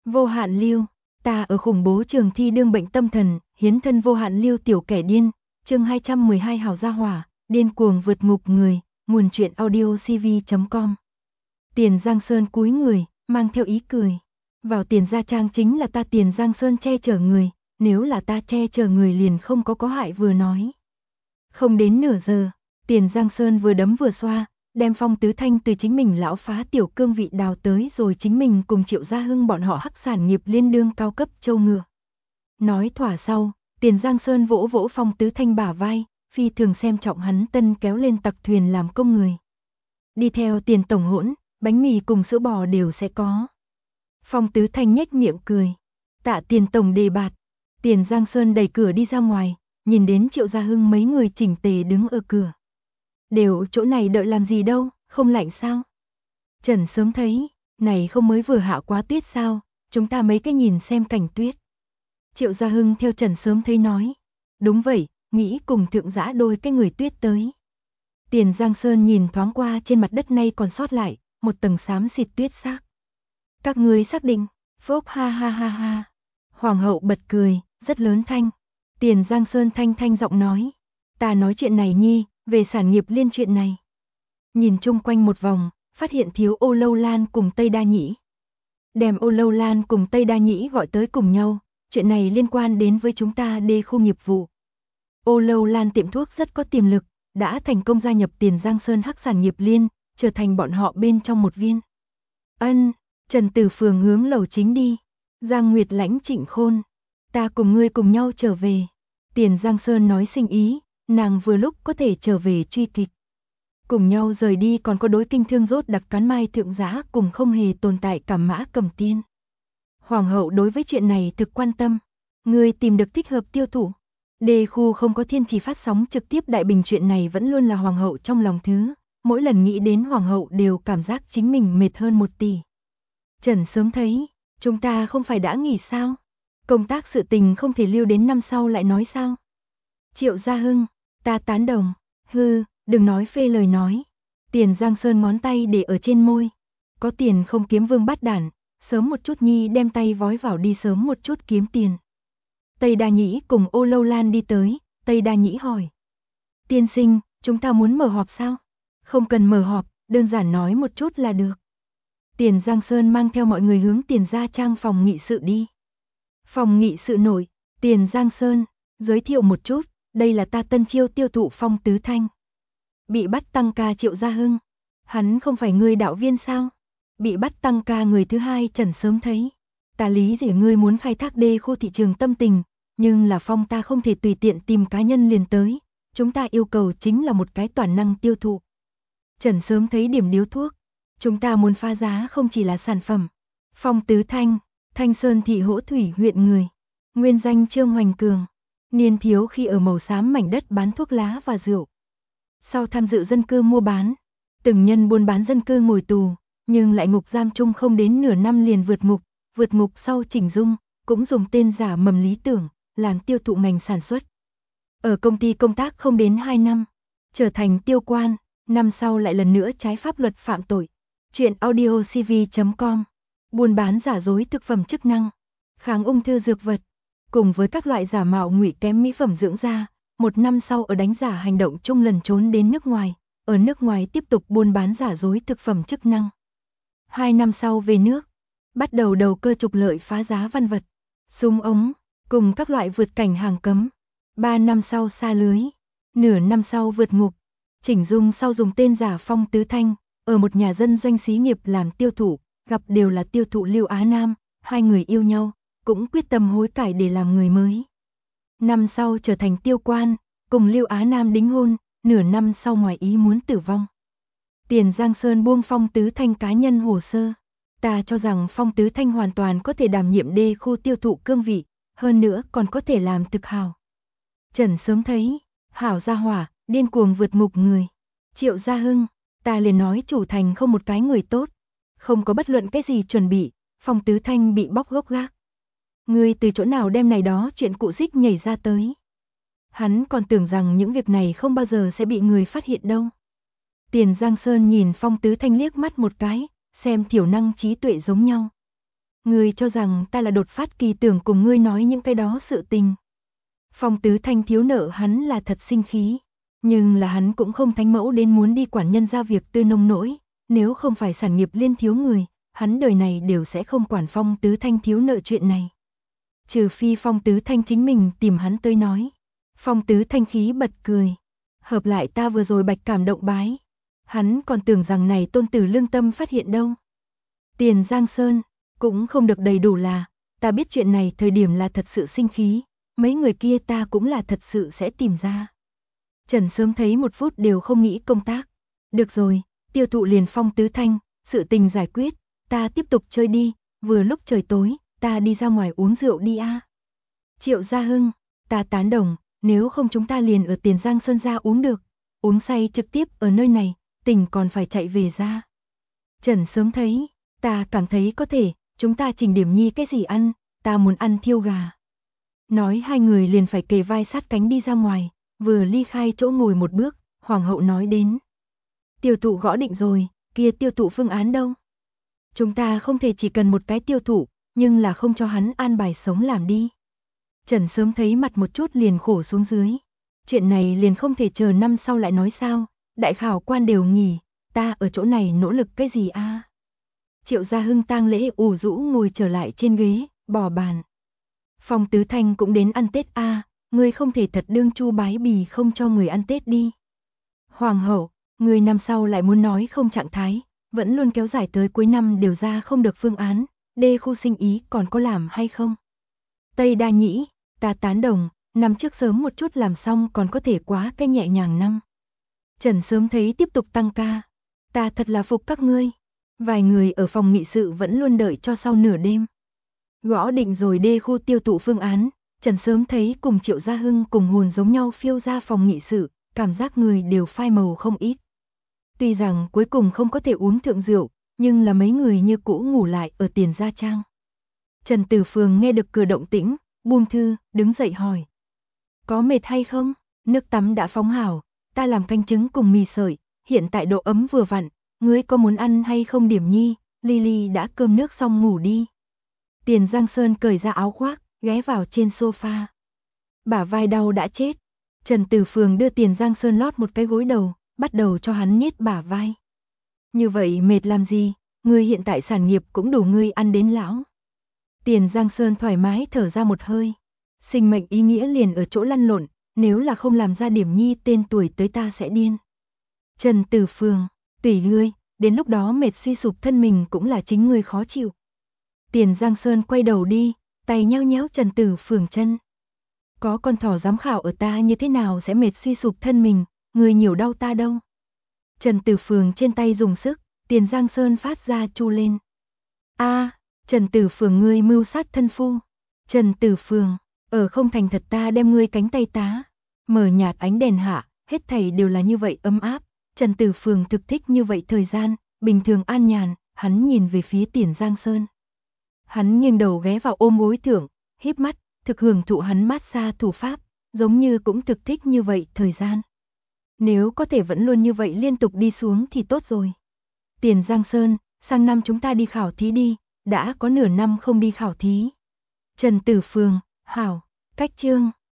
Vô hạn lưu, ta ở khủng bố trường thi đương bệnh tâm thần, hiến thân vô hạn lưu tiểu kẻ điên, chương 212 hào gia hỏa, điên cuồng vượt ngục người, nguồn truyện audio cv.com. Tiền Giang Sơn cúi người, mang theo ý cười. Vào Tiền gia trang chính là ta Tiền Giang Sơn che chở người, nếu là ta che chở người liền không có hại vừa nói. Không đến nửa giờ, Tiền Giang Sơn vừa đấm vừa xoa, đem Phong Tứ Thanh từ chính mình lão phá tiểu cương vị đào tới rồi chính mình cùng Triệu Gia Hưng bọn họ hắc sản nghiệp liên đương cao cấp châu ngựa. Nói thỏa sau, Tiền Giang Sơn vỗ vỗ Phong Tứ Thanh bả vai, phi thường xem trọng hắn tân kéo lên tặc thuyền làm công người. Đi theo Tiền tổng hỗn, bánh mì cùng sữa bò đều sẽ có. Phong Tứ Thanh nhếch miệng cười. Tạ Tiền tổng đề bạt. Tiền Giang Sơn đẩy cửa đi ra ngoài, nhìn đến Triệu Gia Hưng mấy người chỉnh tề đứng ở cửa. Đều chỗ này đợi làm gì đâu, không lạnh sao? Trần sớm thấy, này không mới vừa hạ quá tuyết sao, chúng ta mấy cái nhìn xem cảnh tuyết. Triệu Gia Hưng theo Trần sớm thấy nói. Đúng vậy, nghĩ cùng thượng giã đôi cái người tuyết tới. Tiền Giang Sơn nhìn thoáng qua trên mặt đất nay còn sót lại, một tầng xám xịt tuyết xác. Các ngươi xác định, phốp ha ha ha ha. Hoàng hậu bật cười, rất lớn thanh. Tiền Giang Sơn thanh thanh giọng nói. Ta nói chuyện này nhi, về sản nghiệp liên chuyện này. Nhìn chung quanh một vòng, phát hiện thiếu Ô Lâu Lan cùng Tây Đa Nhĩ. Đem Ô Lâu Lan cùng Tây Đa Nhĩ gọi tới cùng nhau, chuyện này liên quan đến với chúng ta đê khu nghiệp vụ. Ô Lâu Lan tiệm thuốc rất có tiềm lực, đã thành công gia nhập Tiền Giang Sơn hắc sản nghiệp liên, trở thành bọn họ bên trong một viên. Ân, Trần Tử Phường hướng lầu chính đi. Giang Nguyệt lãnh Trịnh Khôn. Ta cùng ngươi cùng nhau trở về. Tiền Giang Sơn nói sinh ý, nàng vừa lúc có thể trở về truy kịch. Cùng nhau rời đi còn có đối kinh thương rốt đặc cán mai thượng giá cùng không hề tồn tại cảm mã cầm tiên. Hoàng hậu đối với chuyện này thực quan tâm. Ngươi tìm được thích hợp tiêu thụ. Đê khu không có thiên chỉ phát sóng trực tiếp đại bình chuyện này vẫn luôn là hoàng hậu trong lòng thứ. Mỗi lần nghĩ đến hoàng hậu đều cảm giác chính mình mệt hơn 1 tỷ. Trần sớm thấy, chúng ta không phải đã nghỉ sao? Công tác sự tình không thể lưu đến năm sau lại nói sao? Triệu Gia Hưng, ta tán đồng. Hư, đừng nói phê lời nói. Tiền Giang Sơn ngón tay để ở trên môi. Có tiền không kiếm vương bát đản, sớm một chút nhi đem tay vói vào đi sớm một chút kiếm tiền. Tây Đa Nhĩ cùng Ô Lâu Lan đi tới, Tây Đa Nhĩ hỏi. Tiên sinh, chúng ta muốn mở họp sao? Không cần mở họp, đơn giản nói một chút là được. Tiền Giang Sơn mang theo mọi người hướng Tiền gia trang phòng nghị sự đi. Phòng nghị sự nổi, Tiền Giang Sơn, giới thiệu một chút, đây là ta tân chiêu tiêu thụ Phong Tứ Thanh. Bị bắt tăng ca Triệu Gia Hưng, hắn không phải ngươi đạo viên sao? Bị bắt tăng ca người thứ hai Trần sớm thấy. Ta lý giải ngươi muốn khai thác đê khu thị trường tâm tình, nhưng là Phong ta không thể tùy tiện tìm cá nhân liền tới, chúng ta yêu cầu chính là một cái toàn năng tiêu thụ. Trần sớm thấy điểm điếu thuốc, chúng ta muốn phá giá không chỉ là sản phẩm. Phong Tứ Thanh, Thanh Sơn thị Hỗ Thủy huyện người, nguyên danh Trương Hoành Cường, niên thiếu khi ở màu xám mảnh đất bán thuốc lá và rượu. Sau tham dự dân cư mua bán, từng nhân buôn bán dân cư ngồi tù, nhưng lại ngục giam chung không đến nửa năm liền vượt ngục sau chỉnh dung, cũng dùng tên giả mầm lý tưởng, làm tiêu thụ ngành sản xuất. Ở công ty công tác không đến 2 năm, trở thành tiêu quan, năm sau lại lần nữa trái pháp luật phạm tội. Chuyện audio cv.com, buôn bán giả dối thực phẩm chức năng, kháng ung thư dược vật, cùng với các loại giả mạo ngụy kém mỹ phẩm dưỡng da. 1 năm sau ở đánh giả hành động chung lần trốn đến nước ngoài, ở nước ngoài tiếp tục buôn bán giả dối thực phẩm chức năng. 2 năm sau về nước, bắt đầu đầu cơ trục lợi phá giá văn vật, súng ống, cùng các loại vượt cảnh hàng cấm. 3 năm sau xa lưới, nửa năm sau vượt ngục, chỉnh dung sau dùng tên giả Phong Tứ Thanh, ở một nhà dân doanh xí nghiệp làm tiêu thụ, gặp đều là tiêu thụ Lưu Á Nam, hai người yêu nhau, cũng quyết tâm hối cải để làm người mới. Năm sau trở thành tiêu quan, cùng Lưu Á Nam đính hôn, nửa năm sau ngoài ý muốn tử vong. Tiền Giang Sơn buông Phong Tứ Thanh cá nhân hồ sơ. Ta cho rằng Phong Tứ Thanh hoàn toàn có thể đảm nhiệm đê khu tiêu thụ cương vị, hơn nữa còn có thể làm thực hào. Trần sớm thấy, hảo gia hỏa, điên cuồng vượt ngục người. Triệu Gia Hưng, ta liền nói chủ thành không một cái người tốt, không có bất luận cái gì chuẩn bị, Phong Tứ Thanh bị bóc gốc gác. Ngươi từ chỗ nào đem này đó chuyện cụ dích nhảy ra tới. Hắn còn tưởng rằng những việc này không bao giờ sẽ bị người phát hiện đâu. Tiền Giang Sơn nhìn Phong Tứ Thanh liếc mắt một cái, xem thiểu năng trí tuệ giống nhau. Ngươi cho rằng ta là đột phát kỳ tưởng cùng ngươi nói những cái đó sự tình. Phong Tứ Thanh thiếu nợ hắn là thật sinh khí, nhưng là hắn cũng không thánh mẫu đến muốn đi quản nhân ra việc tư nông nỗi, nếu không phải sản nghiệp liên thiếu người, hắn đời này đều sẽ không quản Phong Tứ Thanh thiếu nợ chuyện này. Trừ phi Phong Tứ Thanh chính mình tìm hắn tới nói. Phong Tứ Thanh khí bật cười. Hợp lại ta vừa rồi bạch cảm động bái. Hắn còn tưởng rằng này tôn tử lương tâm phát hiện đâu. Tiền Giang Sơn, cũng không được đầy đủ là, ta biết chuyện này thời điểm là thật sự sinh khí, mấy người kia ta cũng là thật sự sẽ tìm ra. Trần sớm thấy một phút đều không nghĩ công tác. Được rồi, tiêu thụ liền Phong Tứ Thanh, sự tình giải quyết, ta tiếp tục chơi đi, vừa lúc trời tối, ta đi ra ngoài uống rượu đi a. Triệu Gia Hưng, ta tán đồng, nếu không chúng ta liền ở Tiền Giang Sơn ra uống được, uống say trực tiếp ở nơi này, tỉnh còn phải chạy về ra. Trần sớm thấy, ta cảm thấy có thể, chúng ta chỉnh điểm nhi cái gì ăn, ta muốn ăn thiêu gà. Nói hai người liền phải kề vai sát cánh đi ra ngoài, vừa ly khai chỗ ngồi một bước, hoàng hậu nói đến. Tiêu thụ gõ định rồi, kia tiêu thụ phương án đâu? Chúng ta không thể chỉ cần một cái tiêu thụ, nhưng là không cho hắn an bài sống làm đi. Trần sớm thấy mặt một chút liền khổ xuống dưới. Chuyện này liền không thể chờ năm sau lại nói sao, đại khảo quan đều nghỉ, ta ở chỗ này nỗ lực cái gì a? Triệu Gia Hưng tang lễ ủ rũ ngồi trở lại trên ghế, bỏ bàn. Phong Tứ Thanh cũng đến ăn Tết a, ngươi không thể thật đương Chu Bái Bì không cho người ăn Tết đi. Hoàng hậu, người năm sau lại muốn nói không trạng thái, vẫn luôn kéo dài tới cuối năm đều ra không được phương án, đê khu sinh ý còn có làm hay không? Tây Đa Nhĩ, ta tán đồng, năm trước sớm một chút làm xong còn có thể quá cái nhẹ nhàng năm. Trần sớm thấy tiếp tục tăng ca, ta thật là phục các ngươi. Vài người ở phòng nghị sự vẫn luôn đợi cho sau nửa đêm. Gõ định rồi đê khu tiêu thụ phương án, Trần sớm thấy cùng Triệu Gia Hưng cùng hồn giống nhau phiêu ra phòng nghị sự, cảm giác người đều phai màu không ít. Tuy rằng cuối cùng không có thể uống thượng rượu, nhưng là mấy người như cũ ngủ lại ở Tiền Gia Trang. Trần Tử Phường nghe được cửa động tĩnh, buông thư, đứng dậy hỏi. Có mệt hay không? Nước tắm đã phóng hảo, ta làm canh trứng cùng mì sợi, hiện tại độ ấm vừa vặn, ngươi có muốn ăn hay không Điểm Nhi? Lily đã cơm nước xong ngủ đi. Tiền Giang Sơn cởi ra áo khoác, ghé vào trên sofa. Bả vai đau đã chết. Trần Tử Phường đưa Tiền Giang Sơn lót một cái gối đầu, bắt đầu cho hắn nhét bả vai. Như vậy mệt làm gì, ngươi hiện tại sản nghiệp cũng đủ ngươi ăn đến lão. Tiền Giang Sơn thoải mái thở ra một hơi. Sinh mệnh ý nghĩa liền ở chỗ lăn lộn, nếu là không làm ra Điểm Nhi tên tuổi tới ta sẽ điên. Trần Tử Phường, tùy ngươi, đến lúc đó mệt suy sụp thân mình cũng là chính ngươi khó chịu. Tiền Giang Sơn quay đầu đi, tay nheo nhéo Trần Tử Phường chân. Có con thỏ giám khảo ở ta như thế nào sẽ mệt suy sụp thân mình, người nhiều đau ta đâu. Trần Tử Phường trên tay dùng sức, Tiền Giang Sơn phát ra chu lên. A, Trần Tử Phường ngươi mưu sát thân phu. Trần Tử Phường, ở không thành thật ta đem ngươi cánh tay tá. Mở nhạt ánh đèn hạ, hết thảy đều là như vậy ấm áp. Trần Tử Phường thực thích như vậy thời gian, bình thường an nhàn, hắn nhìn về phía Tiền Giang Sơn. Hắn nghiêng đầu ghé vào ôm gối thượng, híp mắt, thực hưởng thụ hắn mát xa thủ pháp, giống như cũng thực thích như vậy thời gian. Nếu có thể vẫn luôn như vậy liên tục đi xuống thì tốt rồi. Tiền Giang Sơn, sang năm chúng ta đi khảo thí đi, đã có nửa năm không đi khảo thí. Trần Tử Phường, hảo, cách chương.